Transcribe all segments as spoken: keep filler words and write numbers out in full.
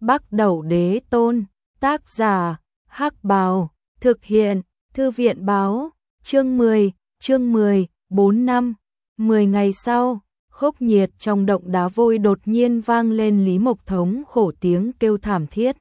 Bắc Đẩu Đế Tôn, tác giả, Hắc Bào, thực hiện, Thư viện báo, chương mười, chương mười, bốn năm, mười ngày sau, khốc nhiệt trong động đá vôi đột nhiên vang lên. Lý Mộc thống khổ tiếng kêu thảm thiết.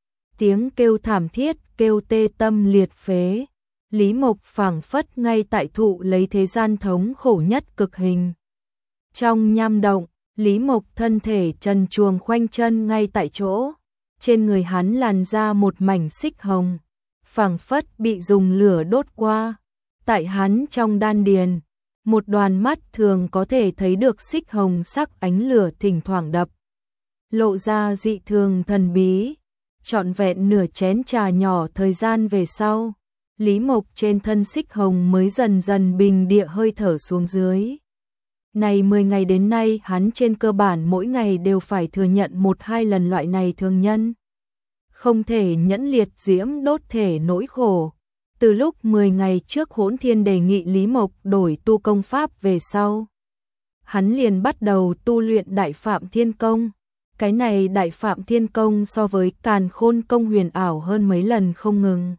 Tiếng kêu thảm thiết, kêu tê tâm liệt phế. Lý Mộc phảng phất ngay tại thụ lấy thế gian thống khổ nhất cực hình. Trong nham động, Lý Mộc thân thể trần truồng khoanh chân ngay tại chỗ. Trên người hắn làn ra một mảnh xích hồng, phảng phất bị dùng lửa đốt qua. Tại hắn trong đan điền, một đoàn mắt thường có thể thấy được xích hồng sắc ánh lửa thỉnh thoảng đập, lộ ra dị thường thần bí. Trọn vẹn nửa chén trà nhỏ thời gian về sau, Lý Mộc trên thân xích hồng mới dần dần bình địa hơi thở xuống dưới. Này mười ngày đến nay hắn trên cơ bản mỗi ngày đều phải thừa nhận một hai lần loại này thương nhân không thể nhẫn liệt diễm đốt thể nỗi khổ. Từ lúc mười ngày trước Hỗn Thiên đề nghị Lý Mộc đổi tu công pháp về sau, hắn liền bắt đầu tu luyện Đại Phạm Thiên Công. Cái này Đại Phạm Thiên Công so với Càn Khôn Công huyền ảo hơn mấy lần không ngừng.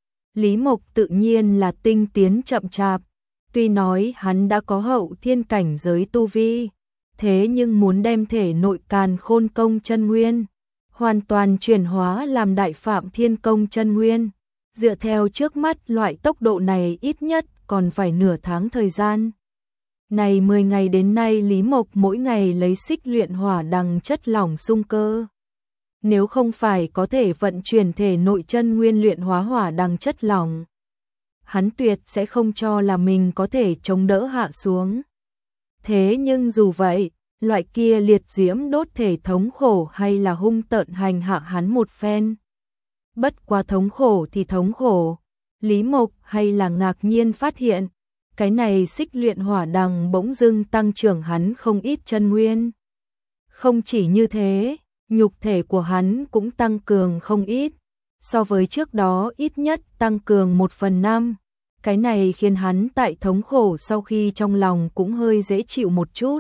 Lý Mộc tự nhiên là tinh tiến chậm chạp, tuy nói hắn đã có hậu thiên cảnh giới tu vi, thế nhưng muốn đem thể nội Càn Khôn Công chân nguyên hoàn toàn chuyển hóa làm Đại Phạm Thiên Công chân nguyên, dựa theo trước mắt loại tốc độ này ít nhất còn phải nửa tháng thời gian. Này mười ngày đến nay Lý Mộc mỗi ngày lấy xích luyện hỏa đằng chất lỏng sung cơ. Nếu không phải có thể vận chuyển thể nội chân nguyên luyện hóa hỏa đằng chất lỏng, hắn tuyệt sẽ không cho là mình có thể chống đỡ hạ xuống. Thế nhưng dù vậy, loại kia liệt diễm đốt thể thống khổ hay là hung tợn hành hạ hắn một phen. Bất quá thống khổ thì thống khổ, Lý Mộc hay là ngạc nhiên phát hiện, cái này xích luyện hỏa đằng bỗng dưng tăng trưởng hắn không ít chân nguyên. Không chỉ như thế, nhục thể của hắn cũng tăng cường không ít, so với trước đó ít nhất tăng cường một phần năm. Cái này khiến hắn tại thống khổ sau khi trong lòng cũng hơi dễ chịu một chút.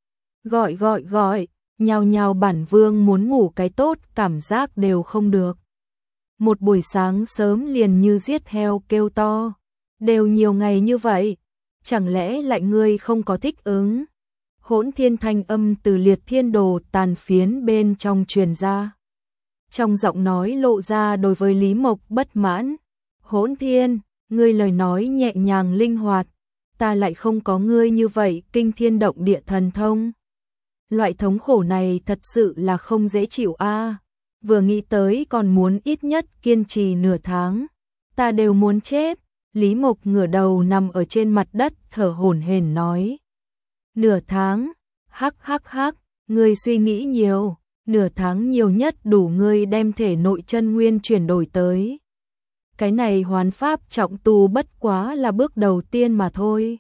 Gọi gọi gọi, nhào nhào bản vương muốn ngủ cái tốt, cảm giác đều không được. Một buổi sáng sớm liền như giết heo kêu to, đều nhiều ngày như vậy, chẳng lẽ lại ngươi không có thích ứng? Hỗn Thiên thanh âm từ liệt thiên đồ tàn phiến bên trong truyền ra. Trong giọng nói lộ ra đối với Lý Mộc bất mãn. Hỗn Thiên, ngươi lời nói nhẹ nhàng linh hoạt, ta lại không có ngươi như vậy kinh thiên động địa thần thông. Loại thống khổ này thật sự là không dễ chịu a. Vừa nghĩ tới còn muốn ít nhất kiên trì nửa tháng, ta đều muốn chết. Lý Mộc ngửa đầu nằm ở trên mặt đất thở hổn hển nói. Nửa tháng, hắc hắc hắc, ngươi suy nghĩ nhiều, nửa tháng nhiều nhất đủ ngươi đem thể nội chân nguyên chuyển đổi tới. Cái này hoán pháp trọng tu bất quá là bước đầu tiên mà thôi.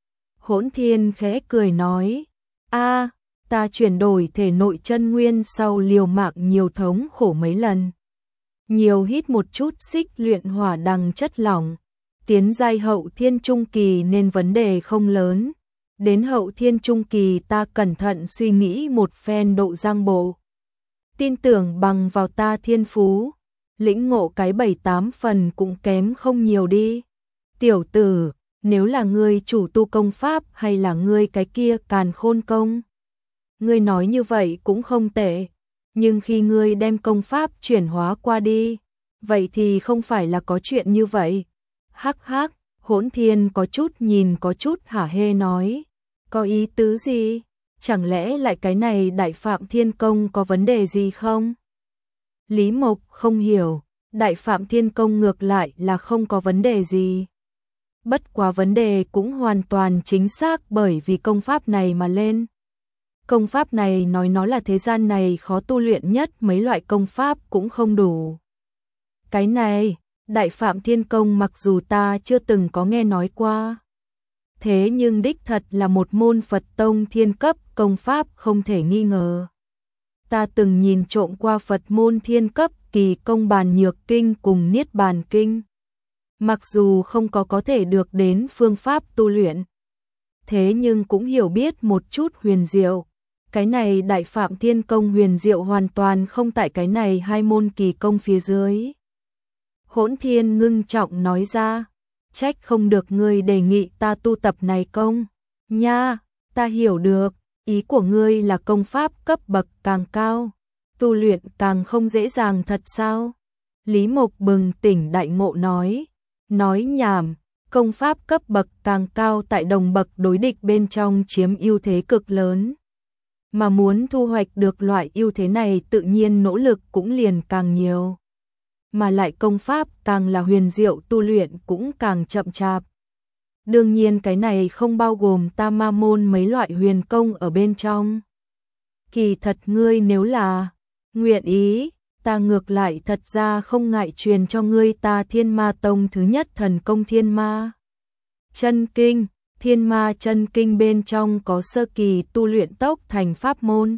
Hỗn Thiên khẽ cười nói, a, ta chuyển đổi thể nội chân nguyên sau liều mạng nhiều thống khổ mấy lần. Nhiều hít một chút xích luyện hỏa đằng chất lỏng, tiến giai hậu thiên trung kỳ nên vấn đề không lớn. Đến hậu thiên trung kỳ ta cẩn thận suy nghĩ một phen độ giang bộ. Tin tưởng bằng vào ta thiên phú, lĩnh ngộ cái bảy tám phần cũng kém không nhiều đi. Tiểu tử, nếu là ngươi chủ tu công pháp hay là ngươi cái kia Càn Khôn Công? Ngươi nói như vậy cũng không tệ, nhưng khi ngươi đem công pháp chuyển hóa qua đi, vậy thì không phải là có chuyện như vậy. Hắc hắc, Hỗn Thiên có chút nhìn có chút hả hê nói, có ý tứ gì? Chẳng lẽ lại cái này Đại Phạm Thiên Công có vấn đề gì không? Lý Mộc không hiểu, Đại Phạm Thiên Công ngược lại là không có vấn đề gì. Bất quá vấn đề cũng hoàn toàn chính xác bởi vì công pháp này mà lên. Công pháp này nói nó là thế gian này khó tu luyện nhất, mấy loại công pháp cũng không đủ. Cái này, Đại Phạm Thiên Công mặc dù ta chưa từng có nghe nói qua, thế nhưng đích thật là một môn Phật tông thiên cấp công pháp không thể nghi ngờ. Ta từng nhìn trộm qua Phật môn thiên cấp kỳ công Bàn Nhược Kinh cùng Niết Bàn Kinh. Mặc dù không có có thể được đến phương pháp tu luyện, thế nhưng cũng hiểu biết một chút huyền diệu. Cái này Đại Phạm Thiên Công huyền diệu hoàn toàn không tại cái này hai môn kỳ công phía dưới. Hỗn Thiên ngưng trọng nói ra, trách không được ngươi đề nghị ta tu tập này công. Nha, ta hiểu được, ý của ngươi là công pháp cấp bậc càng cao, tu luyện càng không dễ dàng thật sao? Lý Mộc bừng tỉnh đại ngộ nói, nói nhảm, công pháp cấp bậc càng cao tại đồng bậc đối địch bên trong chiếm ưu thế cực lớn. Mà muốn thu hoạch được loại ưu thế này tự nhiên nỗ lực cũng liền càng nhiều. Mà lại công pháp càng là huyền diệu tu luyện cũng càng chậm chạp. Đương nhiên cái này không bao gồm ta ma môn mấy loại huyền công ở bên trong. Kỳ thật ngươi nếu là nguyện ý, ta ngược lại thật ra không ngại truyền cho ngươi ta Thiên Ma Tông thứ nhất thần công Thiên Ma Chân Kinh. Thiên Ma Chân Kinh bên trong có sơ kỳ tu luyện tốc thành pháp môn.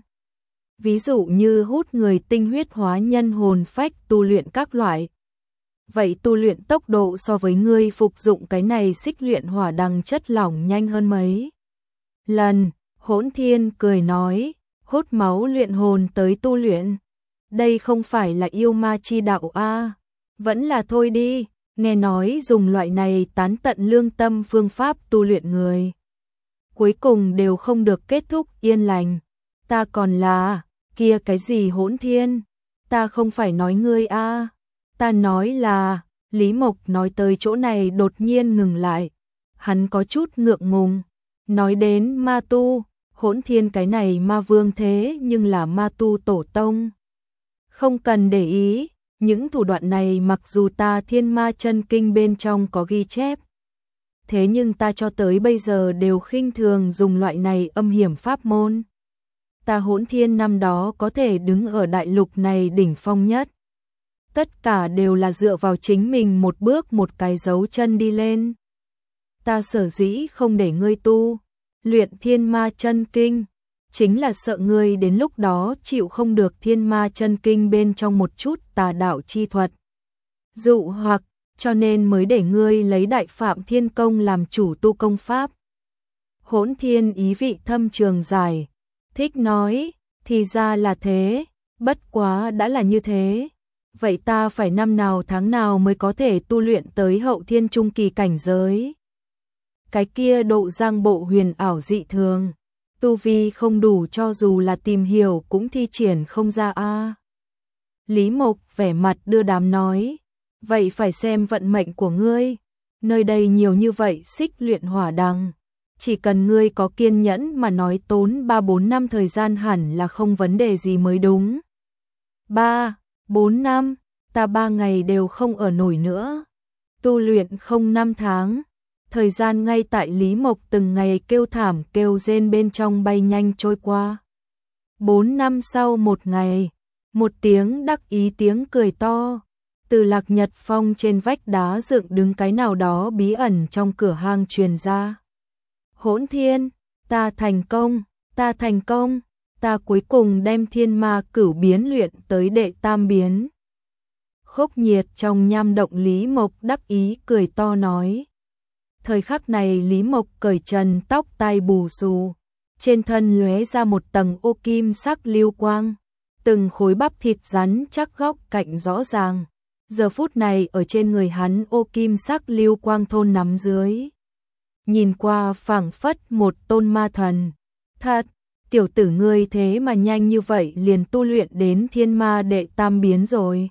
Ví dụ như hút người tinh huyết hóa nhân hồn phách tu luyện các loại. Vậy tu luyện tốc độ so với ngươi phục dụng cái này xích luyện hỏa đằng chất lỏng nhanh hơn mấy lần. Hỗn Thiên cười nói, hút máu luyện hồn tới tu luyện. Đây không phải là yêu ma chi đạo a, vẫn là thôi đi. Nghe nói dùng loại này tán tận lương tâm phương pháp tu luyện người, cuối cùng đều không được kết thúc yên lành. Ta còn là, kia cái gì Hỗn Thiên, ta không phải nói ngươi a, ta nói là, Lý Mộc nói tới chỗ này đột nhiên ngừng lại. Hắn có chút ngượng ngùng, nói đến ma tu, Hỗn Thiên cái này ma vương thế nhưng là ma tu tổ tông. Không cần để ý. Những thủ đoạn này mặc dù ta Thiên Ma Chân Kinh bên trong có ghi chép, thế nhưng ta cho tới bây giờ đều khinh thường dùng loại này âm hiểm pháp môn. Ta Hỗn Thiên năm đó có thể đứng ở đại lục này đỉnh phong nhất. Tất cả đều là dựa vào chính mình một bước một cái dấu chân đi lên. Ta sở dĩ không để ngươi tu luyện Thiên Ma Chân Kinh, chính là sợ ngươi đến lúc đó chịu không được Thiên Ma Chân Kinh bên trong một chút tà đạo chi thuật dụ hoặc, cho nên mới để ngươi lấy Đại Phạm Thiên Công làm chủ tu công pháp. Hỗn Thiên ý vị thâm trường dài, thích nói, thì ra là thế, bất quá đã là như thế. Vậy ta phải năm nào tháng nào mới có thể tu luyện tới hậu thiên trung kỳ cảnh giới? Cái kia độ giang bộ huyền ảo dị thường. Tu vi không đủ cho dù là tìm hiểu cũng thi triển không ra a. Lý Mộc vẻ mặt đưa đám nói, vậy phải xem vận mệnh của ngươi, nơi đây nhiều như vậy xích luyện hỏa đằng, chỉ cần ngươi có kiên nhẫn mà nói tốn ba bốn năm thời gian hẳn là không vấn đề gì mới đúng. ba, bốn năm, ta ba ngày đều không ở nổi nữa. Tu luyện không năm tháng. Thời gian ngay tại Lý Mộc từng ngày kêu thảm kêu rên bên trong bay nhanh trôi qua. Bốn năm sau một ngày, một tiếng đắc ý tiếng cười to, từ Lạc Nhật Phong trên vách đá dựng đứng cái nào đó bí ẩn trong cửa hang truyền ra. Hỗn Thiên, ta thành công, ta thành công, ta cuối cùng đem Thiên Ma Cửu biến luyện tới đệ tam biến. Khốc Nhiệt trong nham động Lý Mộc đắc ý cười to nói. Thời khắc này Lý Mộc cởi trần tóc tai bù xù, trên thân lóe ra một tầng ô kim sắc lưu quang, từng khối bắp thịt rắn chắc góc cạnh rõ ràng. Giờ phút này ở trên người hắn ô kim sắc lưu quang thôn nắm dưới. Nhìn qua phảng phất một tôn ma thần. Thật, tiểu tử ngươi thế mà nhanh như vậy liền tu luyện đến Thiên Ma đệ tam biến rồi.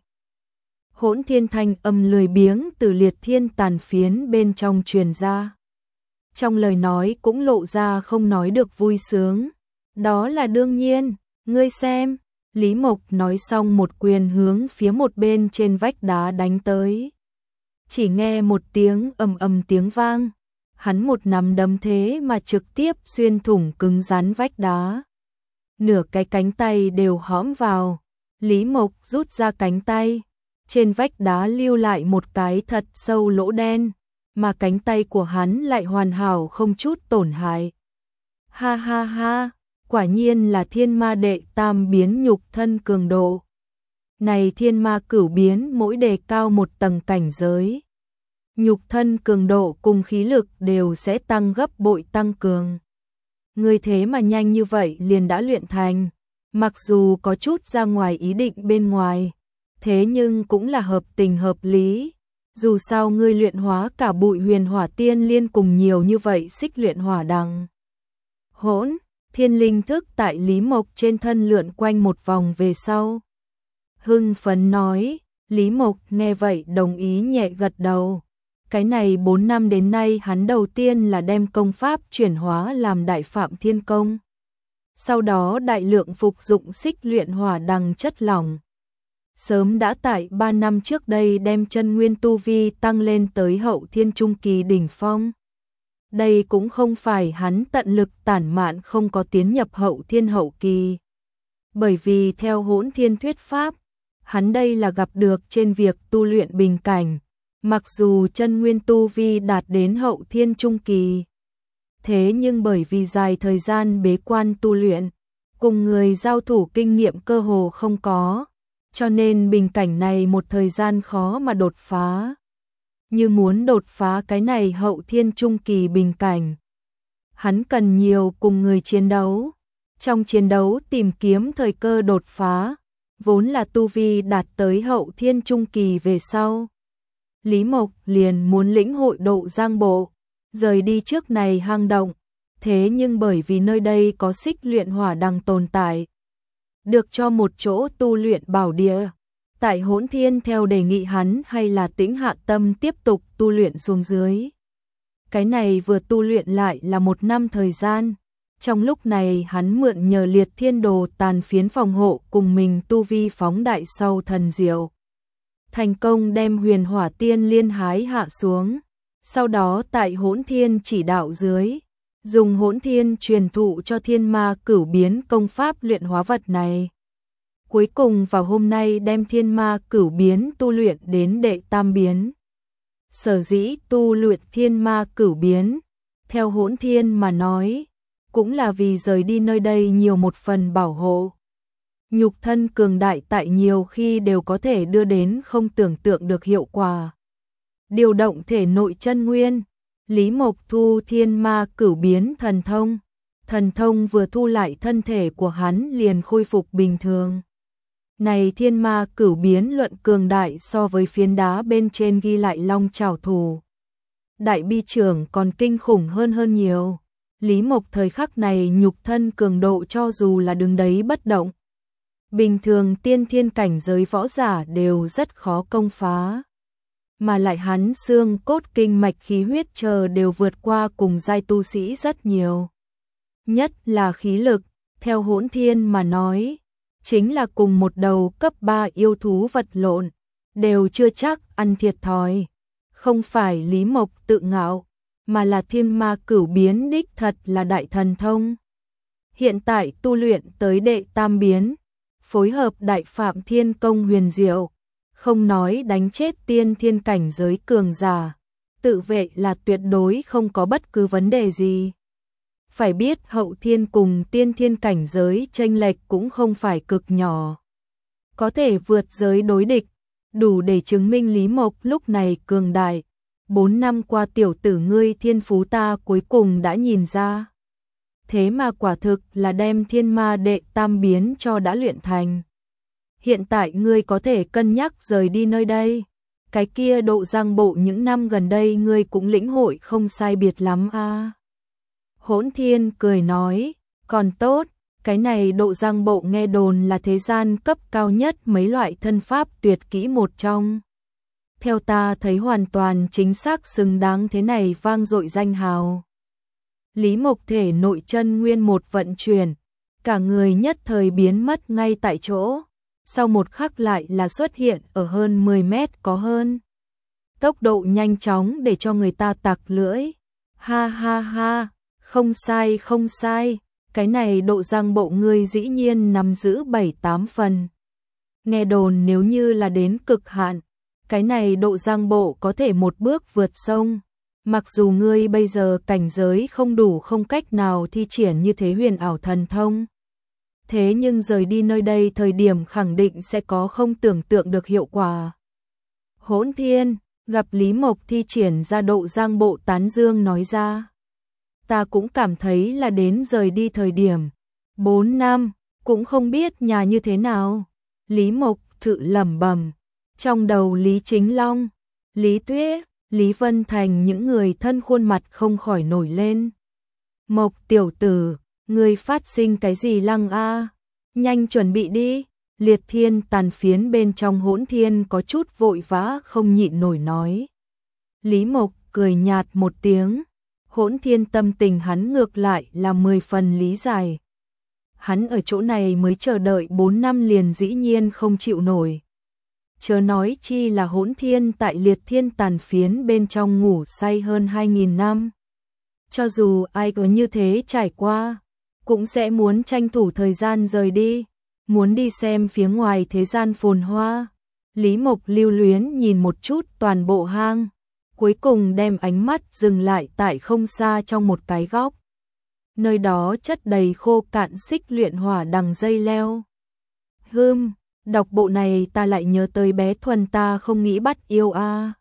Hỗn Thiên thanh âm lười biếng từ liệt thiên tàn phiến bên trong truyền ra. Trong lời nói cũng lộ ra không nói được vui sướng. Đó là đương nhiên, ngươi xem. Lý Mộc nói xong một quyền hướng phía một bên trên vách đá đánh tới. Chỉ nghe một tiếng ầm ầm tiếng vang. Hắn một nắm đấm thế mà trực tiếp xuyên thủng cứng rắn vách đá. Nửa cái cánh tay đều hõm vào. Lý Mộc rút ra cánh tay. Trên vách đá lưu lại một cái thật sâu lỗ đen, mà cánh tay của hắn lại hoàn hảo không chút tổn hại. Ha ha ha, quả nhiên là Thiên Ma đệ tam biến nhục thân cường độ. Này Thiên Ma cửu biến mỗi đề cao một tầng cảnh giới. Nhục thân cường độ cùng khí lực đều sẽ tăng gấp bội tăng cường. ngươi thế mà nhanh như vậy liền đã luyện thành, mặc dù có chút ra ngoài ý định bên ngoài, thế nhưng cũng là hợp tình hợp lý. Dù sao ngươi luyện hóa cả bụi huyền hỏa tiên liên cùng nhiều như vậy xích luyện hỏa đằng. Hỗn, thiên linh thức tại Lý Mộc trên thân lượn quanh một vòng về sau. Hưng phấn nói, Lý Mộc nghe vậy đồng ý nhẹ gật đầu. Cái này bốn năm đến nay hắn đầu tiên là đem công pháp chuyển hóa làm Đại Phạm Thiên Công. Sau đó đại lượng phục dụng xích luyện hỏa đằng chất lỏng. Sớm đã tại ba năm trước đây đem chân nguyên tu vi tăng lên tới hậu thiên trung kỳ đỉnh phong. Đây cũng không phải hắn tận lực tản mạn không có tiến nhập hậu thiên hậu kỳ. Bởi vì theo Hỗn Thiên thuyết pháp, hắn đây là gặp được trên việc tu luyện bình cảnh, mặc dù chân nguyên tu vi đạt đến hậu thiên trung kỳ. Thế nhưng bởi vì dài thời gian bế quan tu luyện, cùng người giao thủ kinh nghiệm cơ hồ không có, cho nên bình cảnh này một thời gian khó mà đột phá. Như muốn đột phá cái này hậu thiên trung kỳ bình cảnh, hắn cần nhiều cùng người chiến đấu. Trong chiến đấu tìm kiếm thời cơ đột phá, vốn là tu vi đạt tới hậu thiên trung kỳ về sau. Lý Mộc liền muốn lĩnh hội Độ Giang Bộ, rời đi trước này hang động, thế nhưng bởi vì nơi đây có xích luyện hỏa đằng tồn tại, được cho một chỗ tu luyện bảo địa. Tại Hỗn Thiên theo đề nghị hắn hay là tĩnh hạ tâm tiếp tục tu luyện xuống dưới. Cái này vừa tu luyện lại là một năm thời gian. Trong lúc này hắn mượn nhờ liệt thiên đồ tàn phiến phòng hộ cùng mình tu vi phóng đại sau thần diệu. Thành công đem huyền hỏa tiên liên hái hạ xuống. Sau đó tại Hỗn Thiên chỉ đạo dưới, dùng Hỗn Thiên truyền thụ cho thiên ma cửu biến công pháp luyện hóa vật này. Cuối cùng vào hôm nay đem thiên ma cửu biến tu luyện đến đệ tam biến. Sở dĩ tu luyện thiên ma cửu biến, theo Hỗn Thiên mà nói, cũng là vì rời đi nơi đây nhiều một phần bảo hộ. Nhục thân cường đại tại nhiều khi đều có thể đưa đến không tưởng tượng được hiệu quả. Điều động thể nội chân nguyên, Lý Mộc thu thiên ma cửu biến thần thông. Thần thông vừa thu lại thân thể của hắn liền khôi phục bình thường. Này thiên ma cửu biến luận cường đại so với phiến đá bên trên ghi lại long trảo thủ. Đại bi trưởng còn kinh khủng hơn hơn nhiều. Lý Mộc thời khắc này nhục thân cường độ cho dù là đứng đấy bất động. Bình thường tiên thiên cảnh giới võ giả đều rất khó công phá. Mà lại hắn xương cốt kinh mạch khí huyết chờ đều vượt qua cùng giai tu sĩ rất nhiều. Nhất là khí lực, theo Hỗn Thiên mà nói, chính là cùng một đầu cấp ba yêu thú vật lộn, đều chưa chắc ăn thiệt thòi. Không phải Lý Mộc tự ngạo, mà là thiên ma cửu biến đích thật là đại thần thông. Hiện tại tu luyện tới đệ tam biến, phối hợp Đại Phạm Thiên Công huyền diệu, không nói đánh chết tiên thiên cảnh giới cường giả, tự vệ là tuyệt đối không có bất cứ vấn đề gì. Phải biết hậu thiên cùng tiên thiên cảnh giới chênh lệch cũng không phải cực nhỏ. Có thể vượt giới đối địch, đủ để chứng minh Lý Mộc lúc này cường đại. Bốn năm qua tiểu tử ngươi thiên phú ta cuối cùng đã nhìn ra. Thế mà quả thực là đem thiên ma đệ tam biến cho đã luyện thành. Hiện tại ngươi có thể cân nhắc rời đi nơi đây. Cái kia Độ Giang Bộ những năm gần đây ngươi cũng lĩnh hội không sai biệt lắm a. À. Hỗn Thiên cười nói, còn tốt, cái này Độ Giang Bộ nghe đồn là thế gian cấp cao nhất mấy loại thân pháp tuyệt kỹ một trong. Theo ta thấy hoàn toàn chính xác xứng đáng thế này vang dội danh hào. Lý Mộc thể nội chân nguyên một vận chuyển, cả người nhất thời biến mất ngay tại chỗ, sau một khắc lại là xuất hiện ở hơn mười mét có hơn. Tốc độ nhanh chóng để cho người ta tặc lưỡi. Ha ha ha, không sai không sai, cái này Độ Giang Bộ ngươi dĩ nhiên nắm giữ bảy tám phần. Nghe đồn nếu như là đến cực hạn, cái này Độ Giang Bộ có thể một bước vượt sông. Mặc dù ngươi bây giờ cảnh giới không đủ không cách nào thi triển như thế huyền ảo thần thông. Thế nhưng rời đi nơi đây thời điểm khẳng định sẽ có không tưởng tượng được hiệu quả. Hỗn Thiên, gặp Lý Mộc thi triển ra Độ Giang Bộ tán dương nói ra. ta cũng cảm thấy là đến rời đi thời điểm. Bốn năm, cũng không biết nhà như thế nào. Lý Mộc tự lẩm bẩm, trong đầu Lý Chính Long, Lý Tuyết, Lý Vân Thành những người thân khuôn mặt không khỏi nổi lên. Mộc tiểu tử, ngươi phát sinh cái gì lăng a? Nhanh chuẩn bị đi. Liệt Thiên tàn phiến bên trong Hỗn Thiên có chút vội vã không nhịn nổi nói. Lý Mộc cười nhạt một tiếng, Hỗn Thiên tâm tình hắn ngược lại là mười phần lý giải. Hắn ở chỗ này mới chờ đợi bốn năm liền dĩ nhiên không chịu nổi. Chớ nói chi là Hỗn Thiên tại Liệt Thiên tàn phiến bên trong ngủ say hơn hai nghìn năm. Cho dù ai có như thế trải qua, cũng sẽ muốn tranh thủ thời gian rời đi, muốn đi xem phía ngoài thế gian phồn hoa. Lý Mộc lưu luyến nhìn một chút toàn bộ hang, cuối cùng đem ánh mắt dừng lại tại không xa trong một cái góc. Nơi đó chất đầy khô cạn xích luyện hỏa đằng dây leo. Hừm, đọc bộ này ta lại nhớ tới bé Thuần ta không nghĩ bắt yêu a.